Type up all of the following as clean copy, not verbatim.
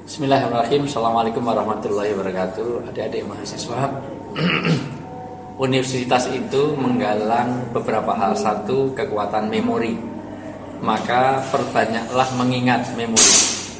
Bismillahirrahmanirrahim. Assalamualaikum warahmatullahi wabarakatuh. Adik-adik mahasiswa, universitas itu menggalang beberapa hal. Satu, kekuatan memori. Maka perbanyaklah mengingat memori.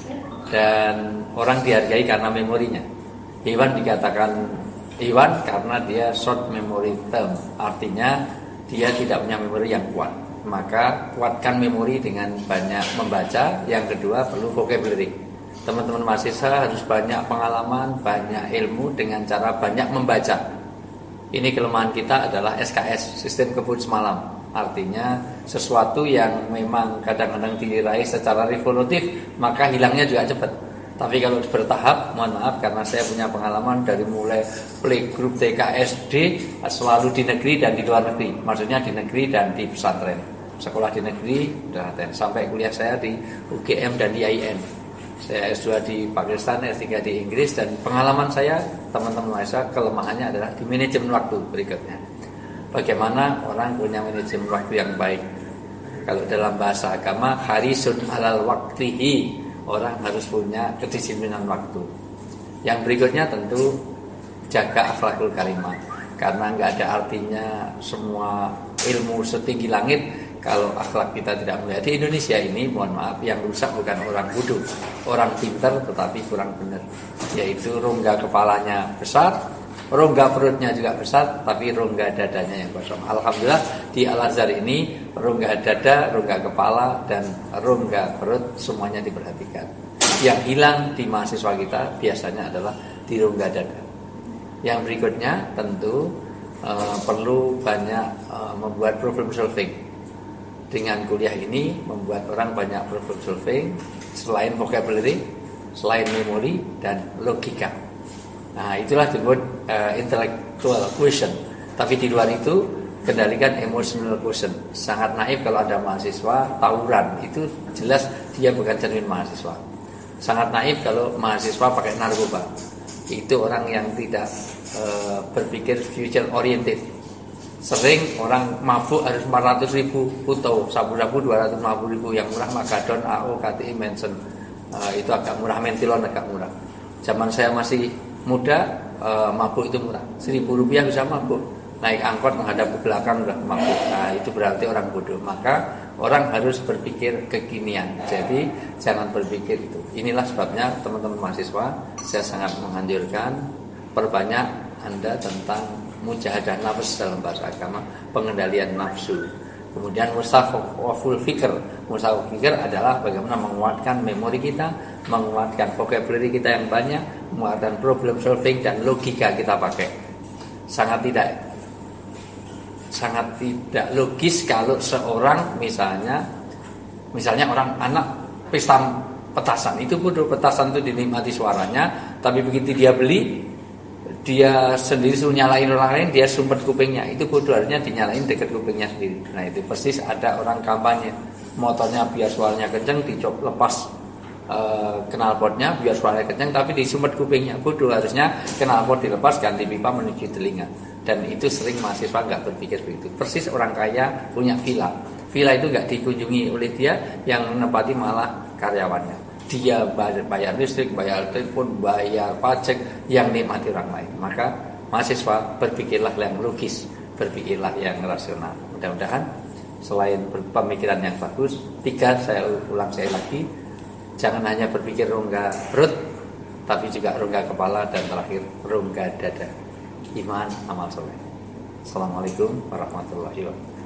Dan orang dihargai karena memorinya. Hewan dikatakan hewan karena dia short memory term. Artinya dia tidak punya memori yang kuat. Maka kuatkan memori dengan banyak membaca. Yang kedua, perlu vocabulary. Teman-teman mahasiswa harus banyak pengalaman, banyak ilmu dengan cara banyak membaca. Ini kelemahan kita adalah SKS, sistem kebut semalam. Artinya sesuatu yang memang kadang-kadang diraih secara revolutif, maka hilangnya juga cepat. Tapi kalau bertahap, mohon maaf karena saya punya pengalaman dari mulai playgroup TK SD selalu di negeri dan di luar negeri. Maksudnya di negeri dan di pesantren. Sekolah di negeri, sampai kuliah saya di UGM dan di IAIN. Saya S2 di Pakistan, S3 di Inggris, dan pengalaman saya, teman-teman mahasiswa, kelemahannya adalah di manajemen waktu berikutnya. Bagaimana orang punya manajemen waktu yang baik? Kalau dalam bahasa agama, harisun alal waktihi, orang harus punya kedisiplinan waktu. Yang berikutnya tentu jaga akhlakul karimah, karena nggak ada artinya semua ilmu setinggi langit kalau akhlak kita tidak mulia. Di Indonesia ini, mohon maaf, yang rusak bukan orang bodoh, orang pintar tetapi kurang benar. Yaitu rongga kepalanya besar, rongga perutnya juga besar, tapi rongga dadanya yang kosong. Alhamdulillah di Al-Azhar ini rongga dada, rongga kepala, dan rongga perut semuanya diperhatikan. Yang hilang di mahasiswa kita biasanya adalah di rongga dada. Yang berikutnya tentu perlu banyak membuat problem solving. Dengan kuliah ini membuat orang banyak problem solving, selain vocabulary, selain memori dan logika. Nah, itulah disebut intellectual quotient. Tapi di luar itu kendalikan emotional quotient. Sangat naif kalau ada mahasiswa tawuran, itu jelas dia bukan cermin mahasiswa. Sangat naif kalau mahasiswa pakai narkoba. Itu orang yang tidak berpikir future oriented. Sering orang mabuk harus 400.000 puto, sabu-sabu 250.000, yang murah Magadon, AO, KTI, Manson. Itu agak murah, Mentilon agak murah. Zaman saya masih muda, mabuk itu murah, Rp1.000 bisa mabuk. Naik angkot menghadap ke belakang udah mabuk. Nah, itu berarti orang bodoh. Maka orang harus berpikir kekinian. Jadi jangan berpikir itu. Inilah sebabnya teman-teman mahasiswa, saya sangat menganjurkan perbanyak Anda tentang mujahadah nafs dalam bahasa agama, pengendalian nafsu. Kemudian mustaful fikr. Mustaful fikr adalah bagaimana menguatkan memori kita, menguatkan vocabulary kita yang banyak, menguatkan problem solving dan logika kita pakai. Sangat tidak logis kalau seorang misalnya orang anak pesta petasan, itu bodoh. Petasan itu dinikmati suaranya, tapi begitu dia beli, dia sendiri suruh nyalain orang lain, dia sumpet kupingnya. Itu bodoh, harusnya dinyalain dekat kupingnya sendiri. Nah, itu persis ada orang kampanye motornya biar suaranya kenceng, lepas knalpotnya biar suaranya kenceng, tapi disumpet kupingnya. Bodoh, harusnya knalpot dilepas, ganti pipa menuju telinga. Dan itu sering mahasiswa nggak berpikir begitu. Persis orang kaya punya villa itu nggak dikunjungi oleh dia, yang menempati malah karyawannya. Dia bayar listrik, bayar telepon, bayar pajak, yang nikmati orang lain. Maka mahasiswa berpikirlah yang logis, berpikirlah yang rasional. Mudah-mudahan selain pemikiran yang bagus, 3, saya ulang sekali lagi, jangan hanya berpikir rongga perut, tapi juga rongga kepala, dan terakhir rongga dada. Iman, amal soleh. Assalamualaikum warahmatullahi wabarakatuh.